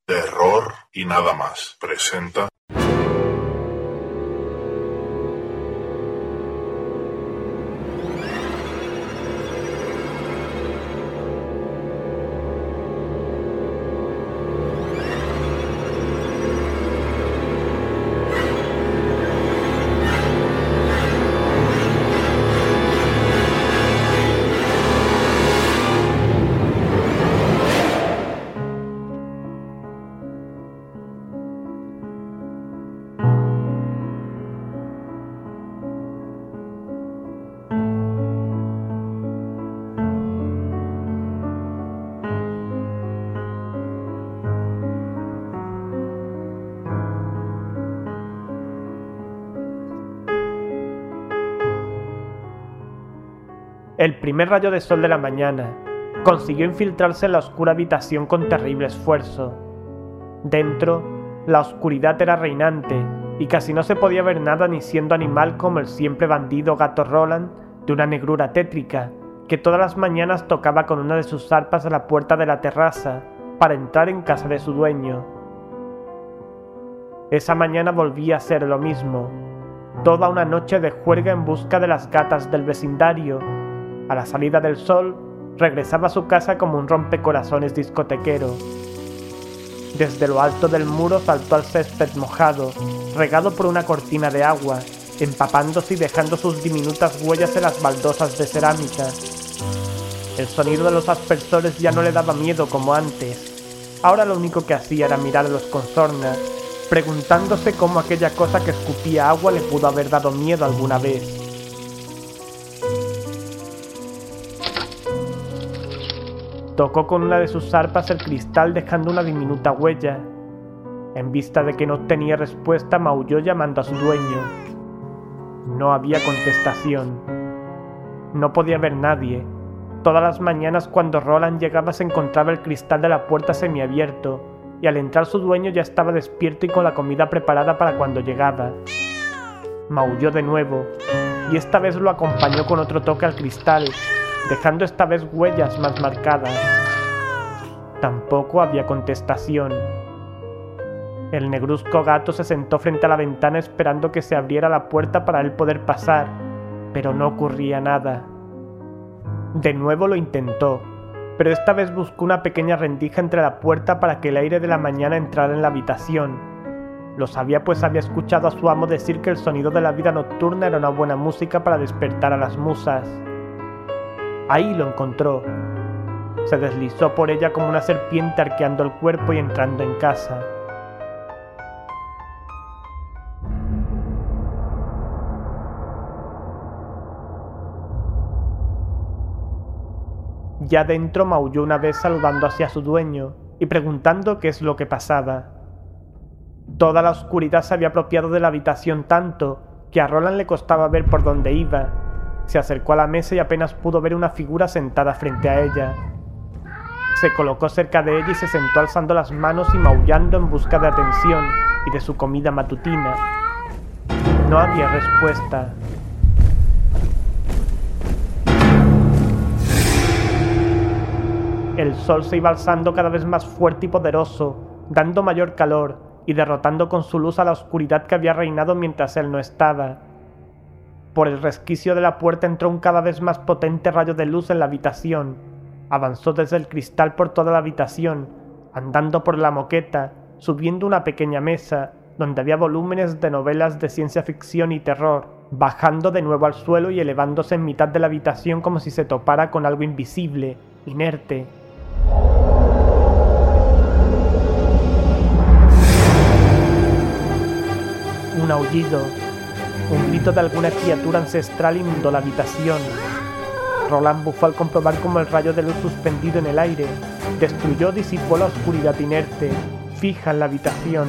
Terror y nada más presenta. El primer rayo de sol de la mañana consiguió infiltrarse en la oscura habitación con terrible esfuerzo. Dentro, la oscuridad era reinante y casi no se podía ver nada ni siendo animal como el siempre bandido gato Roland, de una negrura tétrica, que todas las mañanas tocaba con una de sus arpas a la puerta de la terraza para entrar en casa de su dueño. Esa mañana volvía a ser lo mismo, toda una noche de juerga en busca de las gatas del vecindario. A la salida del sol, regresaba a su casa como un rompecorazones discotequero. Desde lo alto del muro saltó al césped mojado, regado por una cortina de agua, empapándose y dejando sus diminutas huellas en las baldosas de cerámica. El sonido de los aspersores ya no le daba miedo como antes. Ahora lo único que hacía era mirarlos con sorna, preguntándose cómo aquella cosa que escupía agua le pudo haber dado miedo alguna vez. Tocó con una de sus arpas el cristal dejando una diminuta huella. En vista de que no obtenía respuesta, maulló llamando a su dueño. No había contestación. No podía ver nadie. Todas las mañanas cuando Roland llegaba se encontraba el cristal de la puerta semiabierto, y al entrar su dueño ya estaba despierto y con la comida preparada para cuando llegaba. Maulló de nuevo, y esta vez lo acompañó con otro toque al cristal, dejando esta vez huellas más marcadas. Tampoco había contestación. El negruzco gato se sentó frente a la ventana esperando que se abriera la puerta para él poder pasar, pero no ocurría nada. De nuevo lo intentó, pero esta vez buscó una pequeña rendija entre la puerta para que el aire de la mañana entrara en la habitación. Lo sabía pues había escuchado a su amo decir que el sonido de la vida nocturna era una buena música para despertar a las musas. Ahí lo encontró. Se deslizó por ella como una serpiente arqueando el cuerpo y entrando en casa. Ya dentro maulló una vez saludando hacia su dueño y preguntando qué es lo que pasaba. Toda la oscuridad se había apropiado de la habitación tanto que a Roland le costaba ver por dónde iba. Se acercó a la mesa y apenas pudo ver una figura sentada frente a ella. Se colocó cerca de ella y se sentó alzando las manos y maullando en busca de atención y de su comida matutina. No había respuesta. El sol se iba alzando cada vez más fuerte y poderoso, dando mayor calor y derrotando con su luz a la oscuridad que había reinado mientras él no estaba. Por el resquicio de la puerta entró un cada vez más potente rayo de luz en la habitación. Avanzó desde el cristal por toda la habitación, andando por la moqueta, subiendo una pequeña mesa, donde había volúmenes de novelas de ciencia ficción y terror, bajando de nuevo al suelo y elevándose en mitad de la habitación como si se topara con algo invisible, inerte. Un aullido, un grito de alguna criatura ancestral inundó la habitación. Roland bufó al comprobar cómo el rayo de luz suspendido en el aire destruyó, disipó la oscuridad inerte, fija en la habitación.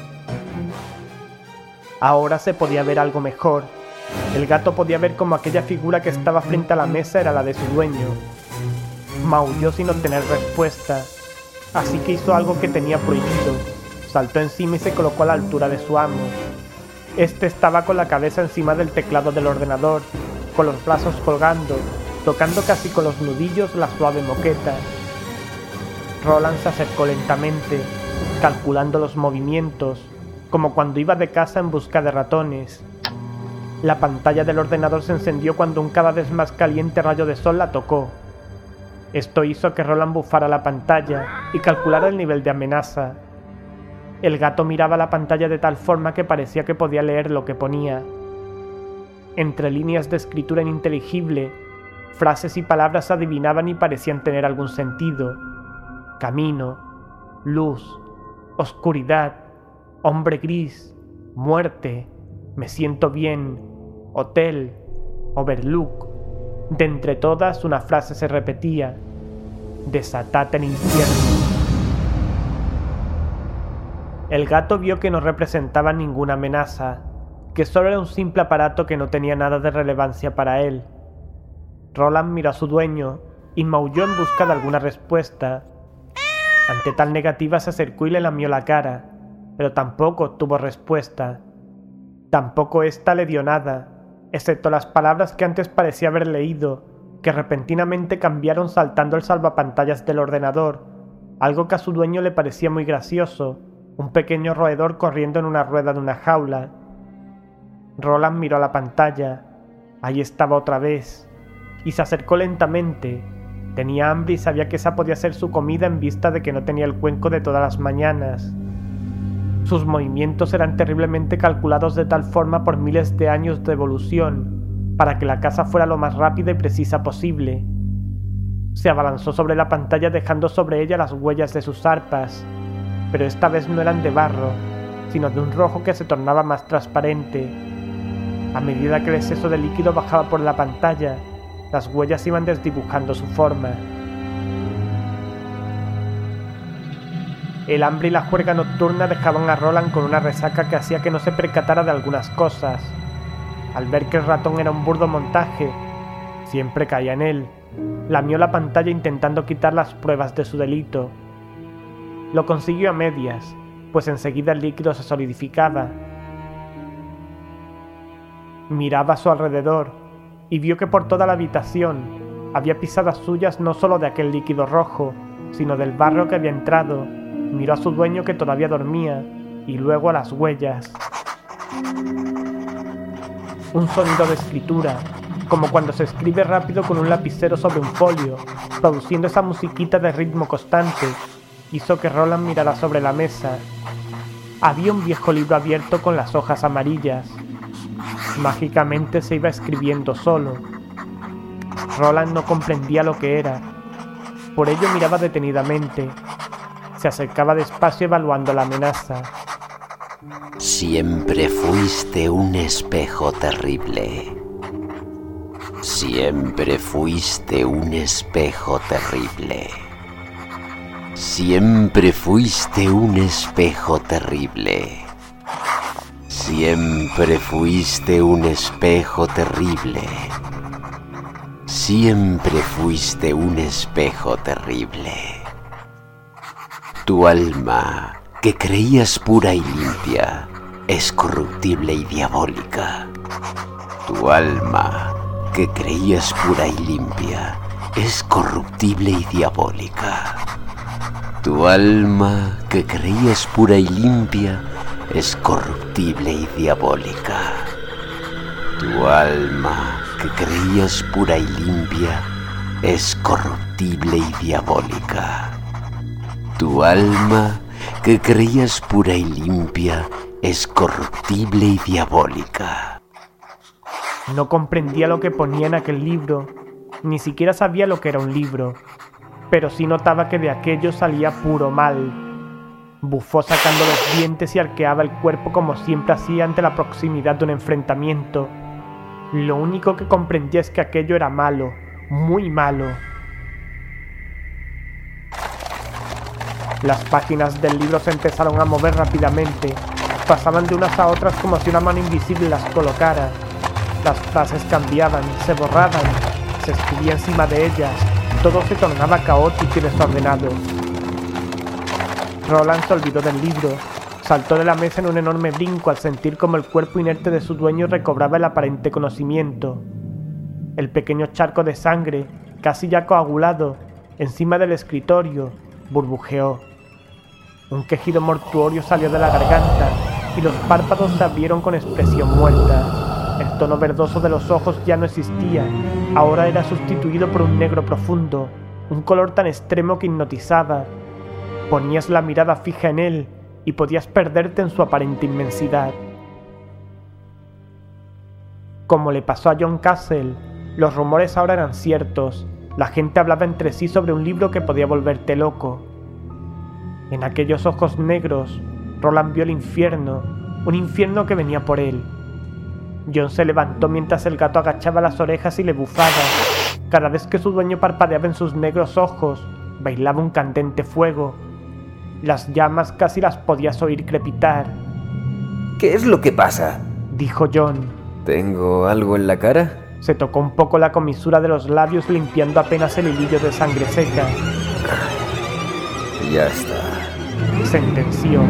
Ahora se podía ver algo mejor. El gato podía ver cómo aquella figura que estaba frente a la mesa era la de su dueño. Maulló sin obtener respuesta, así que hizo algo que tenía prohibido. Saltó encima y se colocó a la altura de su amo. Este estaba con la cabeza encima del teclado del ordenador, con los brazos colgando, tocando casi con los nudillos la suave moqueta. Roland se acercó lentamente, calculando los movimientos, como cuando iba de caza en busca de ratones. La pantalla del ordenador se encendió cuando un cada vez más caliente rayo de sol la tocó. Esto hizo que Roland bufara la pantalla y calculara el nivel de amenaza. El gato miraba la pantalla de tal forma que parecía que podía leer lo que ponía. Entre líneas de escritura ininteligible, frases y palabras se adivinaban y parecían tener algún sentido. Camino, luz, oscuridad, hombre gris, muerte, me siento bien, hotel, overlook. De entre todas una frase se repetía: desatad el infierno. El gato vio que no representaba ninguna amenaza, que solo era un simple aparato que no tenía nada de relevancia para él. Roland miró a su dueño y maulló en busca de alguna respuesta. Ante tal negativa se acercó y le lamió la cara, pero tampoco obtuvo respuesta. Tampoco ésta le dio nada, excepto las palabras que antes parecía haber leído, que repentinamente cambiaron saltando el salvapantallas del ordenador, algo que a su dueño le parecía muy gracioso, un pequeño roedor corriendo en una rueda de una jaula. Roland miró a la pantalla. Ahí estaba otra vez, y se acercó lentamente. Tenía hambre y sabía que esa podía ser su comida en vista de que no tenía el cuenco de todas las mañanas. Sus movimientos eran terriblemente calculados de tal forma por miles de años de evolución, para que la caza fuera lo más rápida y precisa posible. Se abalanzó sobre la pantalla dejando sobre ella las huellas de sus zarpas, pero esta vez no eran de barro, sino de un rojo que se tornaba más transparente. A medida que el exceso de líquido bajaba por la pantalla, las huellas iban desdibujando su forma. El hambre y la juerga nocturna dejaban a Roland con una resaca que hacía que no se percatara de algunas cosas. Al ver que el ratón era un burdo montaje, siempre caía en él, lamió la pantalla intentando quitar las pruebas de su delito. Lo consiguió a medias, pues enseguida el líquido se solidificaba. Miraba a su alrededor y vio que por toda la habitación había pisadas suyas no solo de aquel líquido rojo, sino del barro que había entrado. Miró a su dueño que todavía dormía y luego a las huellas. Un sonido de escritura, como cuando se escribe rápido con un lapicero sobre un folio, produciendo esa musiquita de ritmo constante, hizo que Roland mirara sobre la mesa. Había un viejo libro abierto con las hojas amarillas. Mágicamente se iba escribiendo solo. Roland no comprendía lo que era. Por ello miraba detenidamente. Se acercaba despacio evaluando la amenaza. Siempre fuiste un espejo terrible. Siempre fuiste un espejo terrible. Siempre fuiste un espejo terrible. Siempre fuiste un espejo terrible. Siempre fuiste un espejo terrible. Tu alma, que creías pura y limpia, es corruptible y diabólica. Tu alma, que creías pura y limpia, es corruptible y diabólica. Tu alma, que creías pura y limpia, es corruptible y diabólica. Tu alma, que creías pura y limpia, es corruptible y diabólica. Tu alma, que creías pura y limpia, es corruptible y diabólica. No comprendía lo que ponía en aquel libro, ni siquiera sabía lo que era un libro, pero sí notaba que de aquello salía puro mal. Bufó sacando los dientes y arqueaba el cuerpo como siempre hacía ante la proximidad de un enfrentamiento. Lo único que comprendía es que aquello era malo, muy malo. Las páginas del libro se empezaron a mover rápidamente, pasaban de unas a otras como si una mano invisible las colocara. Las frases cambiaban, se borraban, se escribía encima de ellas, todo se tornaba caótico y desordenado. Roland se olvidó del libro, saltó de la mesa en un enorme brinco al sentir como el cuerpo inerte de su dueño recobraba el aparente conocimiento. El pequeño charco de sangre, casi ya coagulado, encima del escritorio, burbujeó. Un quejido mortuorio salió de la garganta y los párpados se abrieron con expresión muerta. El tono verdoso de los ojos ya no existía, ahora era sustituido por un negro profundo, un color tan extremo que hipnotizaba. Ponías la mirada fija en él y podías perderte en su aparente inmensidad. Como le pasó a John Castle, los rumores ahora eran ciertos. La gente hablaba entre sí sobre un libro que podía volverte loco. En aquellos ojos negros, Roland vio el infierno, un infierno que venía por él. John se levantó mientras el gato agachaba las orejas y le bufaba. Cada vez que su dueño parpadeaba en sus negros ojos, bailaba un candente fuego. Las llamas casi las podías oír crepitar. ¿Qué es lo que pasa?, dijo John. ¿Tengo algo en la cara? Se tocó un poco la comisura de los labios limpiando apenas el hilillo de sangre seca. Ya está, sentenció.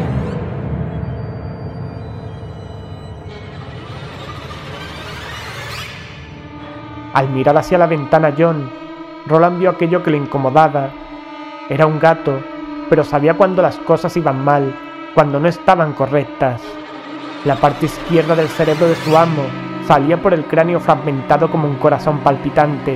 Al mirar hacia la ventana Roland vio aquello que le incomodaba. Era un gato, pero sabía cuando las cosas iban mal, cuando no estaban correctas. La parte izquierda del cerebro de su amo salía por el cráneo fragmentado como un corazón palpitante.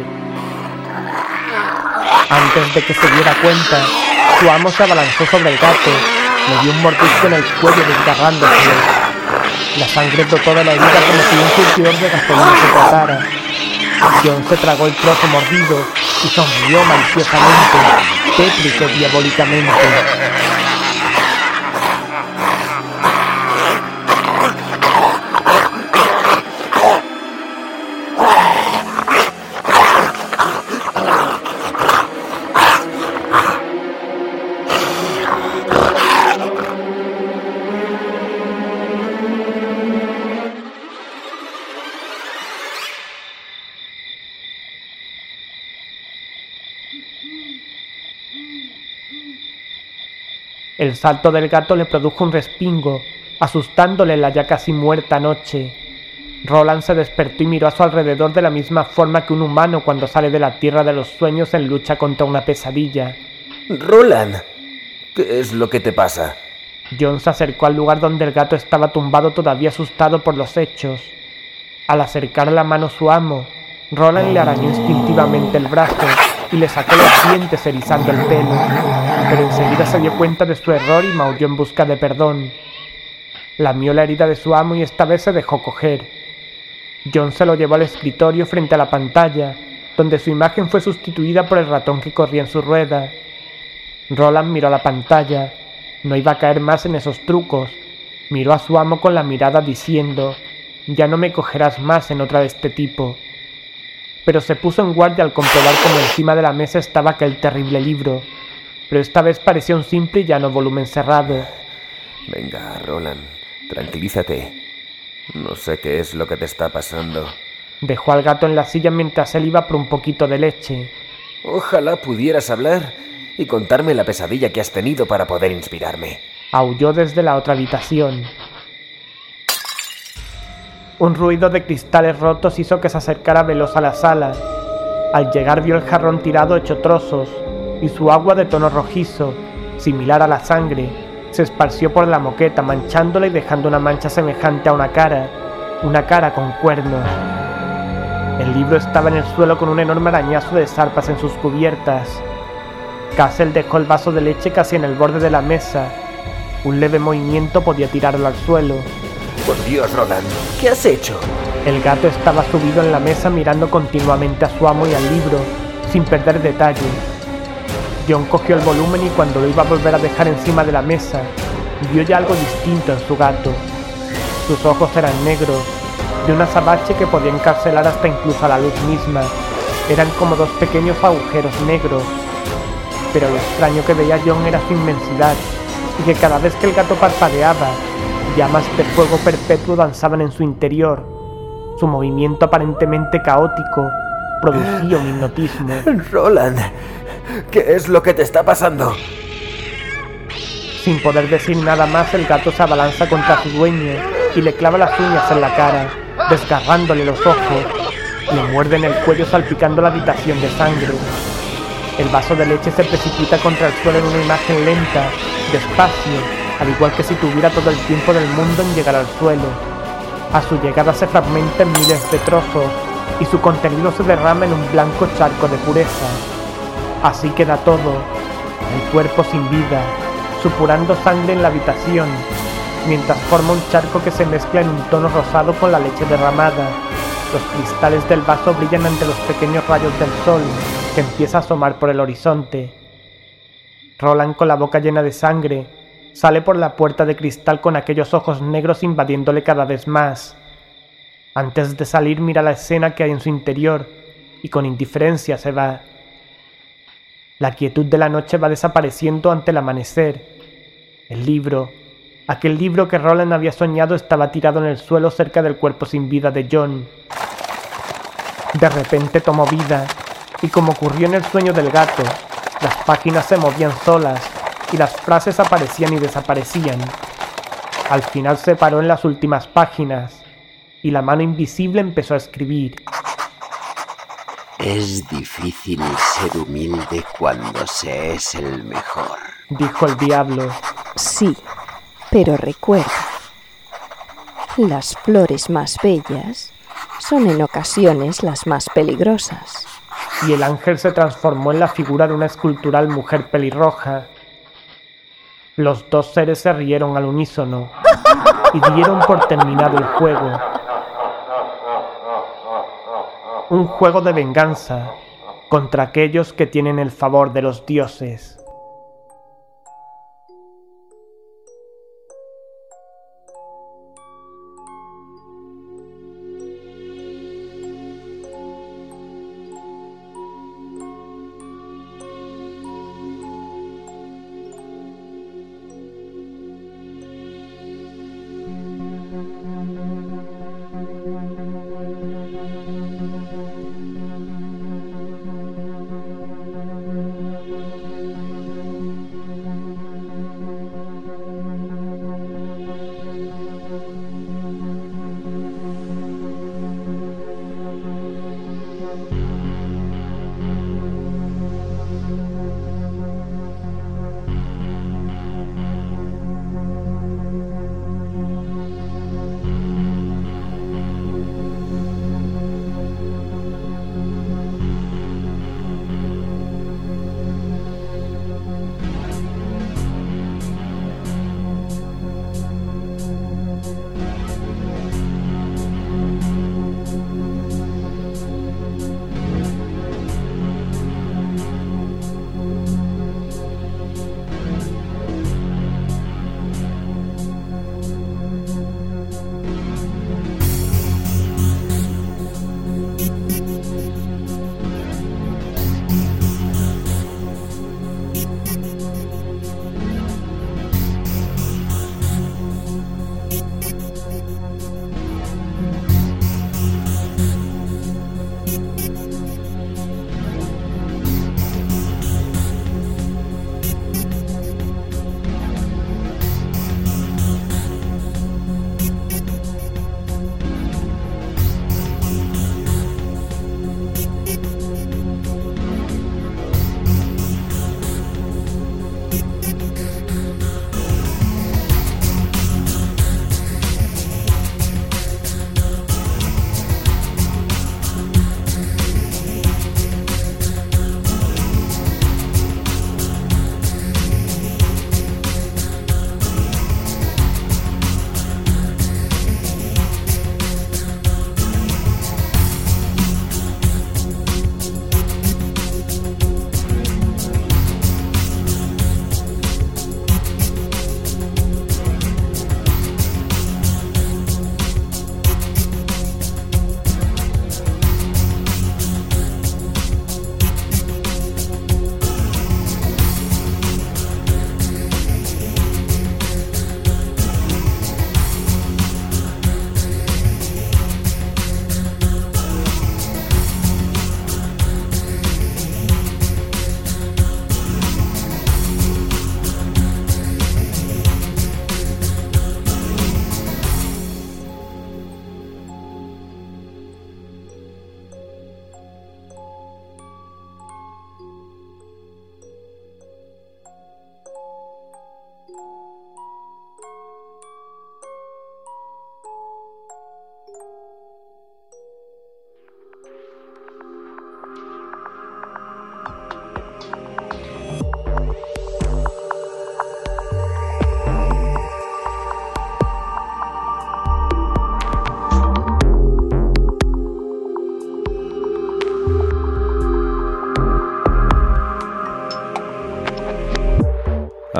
Antes de que se diera cuenta, su amo se abalanzó sobre el gato, le dio un mordisco en el cuello desgarrándose. La sangre brotó de la herida como si un surtidor de gasolina se tratara. John se tragó el trozo mordido y sonrió maliciosamente, tétrico diabólicamente. El salto del gato le produjo un respingo, asustándole en la ya casi muerta noche. Roland se despertó y miró a su alrededor de la misma forma que un humano cuando sale de la tierra de los sueños en lucha contra una pesadilla. Roland, ¿qué es lo que te pasa? John se acercó al lugar donde el gato estaba tumbado todavía asustado por los hechos. Al acercar la mano a su amo, Roland le arañó instintivamente el brazo y le sacó los dientes erizando el pelo, pero enseguida se dio cuenta de su error y maulló en busca de perdón. Lamió la herida de su amo y esta vez se dejó coger. John se lo llevó al escritorio frente a la pantalla, donde su imagen fue sustituida por el ratón que corría en su rueda. Roland miró la pantalla. No iba a caer más en esos trucos. Miró a su amo con la mirada diciendo: «Ya no me cogerás más en otra de este tipo». Pero se puso en guardia al comprobar cómo encima de la mesa estaba aquel terrible libro, pero esta vez parecía un simple y llano volumen cerrado. Venga, Roland, tranquilízate. No sé qué es lo que te está pasando. Dejó al gato en la silla mientras él iba por un poquito de leche. Ojalá pudieras hablar y contarme la pesadilla que has tenido para poder inspirarme. Aulló desde la otra habitación. Un ruido de cristales rotos hizo que se acercara veloz a la sala. Al llegar vio el jarrón tirado hecho trozos, y su agua de tono rojizo, similar a la sangre, se esparció por la moqueta manchándola y dejando una mancha semejante a una cara con cuernos. El libro estaba en el suelo con un enorme arañazo de zarpas en sus cubiertas. Castle dejó el vaso de leche casi en el borde de la mesa. Un leve movimiento podía tirarlo al suelo. Por Dios, Roland, ¿qué has hecho? El gato estaba subido en la mesa mirando continuamente a su amo y al libro, sin perder detalle. John cogió el volumen y cuando lo iba a volver a dejar encima de la mesa, vio ya algo distinto en su gato. Sus ojos eran negros, de un azabache que podía encarcelar hasta incluso a la luz misma. Eran como dos pequeños agujeros negros. Pero lo extraño que veía John era su inmensidad, y que cada vez que el gato parpadeaba, llamas de fuego perpetuo danzaban en su interior. Su movimiento aparentemente caótico producía un hipnotismo. Roland, ¿qué es lo que te está pasando? Sin poder decir nada más, el gato se abalanza contra su dueño y le clava las uñas en la cara, desgarrándole los ojos. Le muerde en el cuello salpicando la habitación de sangre. El vaso de leche se precipita contra el suelo en una imagen lenta despacio, al igual que si tuviera todo el tiempo del mundo en llegar al suelo. A su llegada se fragmenta en miles de trozos y su contenido se derrama en un blanco charco de pureza. Así queda todo, el cuerpo sin vida, supurando sangre en la habitación, mientras forma un charco que se mezcla en un tono rosado con la leche derramada. Los cristales del vaso brillan ante los pequeños rayos del sol que empieza a asomar por el horizonte. Roland, con la boca llena de sangre, sale por la puerta de cristal con aquellos ojos negros invadiéndole cada vez más. Antes de salir mira la escena que hay en su interior y con indiferencia se va. La quietud de la noche va desapareciendo ante el amanecer. El libro, aquel libro que Roland había soñado, estaba tirado en el suelo cerca del cuerpo sin vida de John. De repente tomó vida, y como ocurrió en el sueño del gato, las páginas se movían solas y las frases aparecían y desaparecían. Al final se paró en las últimas páginas y la mano invisible empezó a escribir. Es difícil ser humilde cuando se es el mejor, dijo el diablo. Sí, pero recuerda, las flores más bellas son en ocasiones las más peligrosas. Y el ángel se transformó en la figura de una escultural mujer pelirroja. Los dos seres se rieron al unísono y dieron por terminado el juego. Un juego de venganza contra aquellos que tienen el favor de los dioses.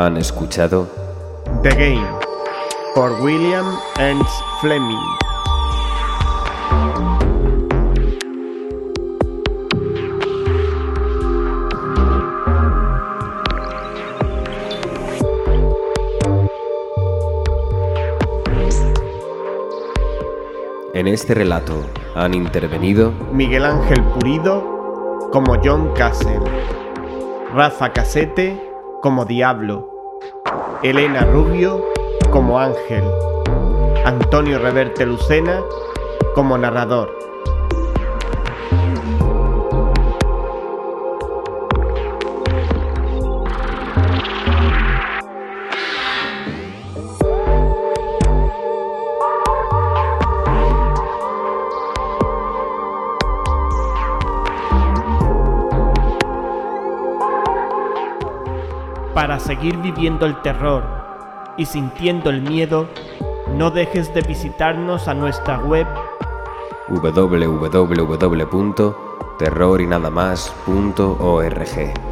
Han escuchado The Game, por William Ernst Fleming. En este relato han intervenido Miguel Ángel Purido como John Castle, Rafa Casete como Diablo, Elena Rubio como Ángel, Antonio Reverte Lucena como narrador. Para seguir viviendo el terror y sintiendo el miedo, no dejes de visitarnos a nuestra web www.terrorinadamas.org.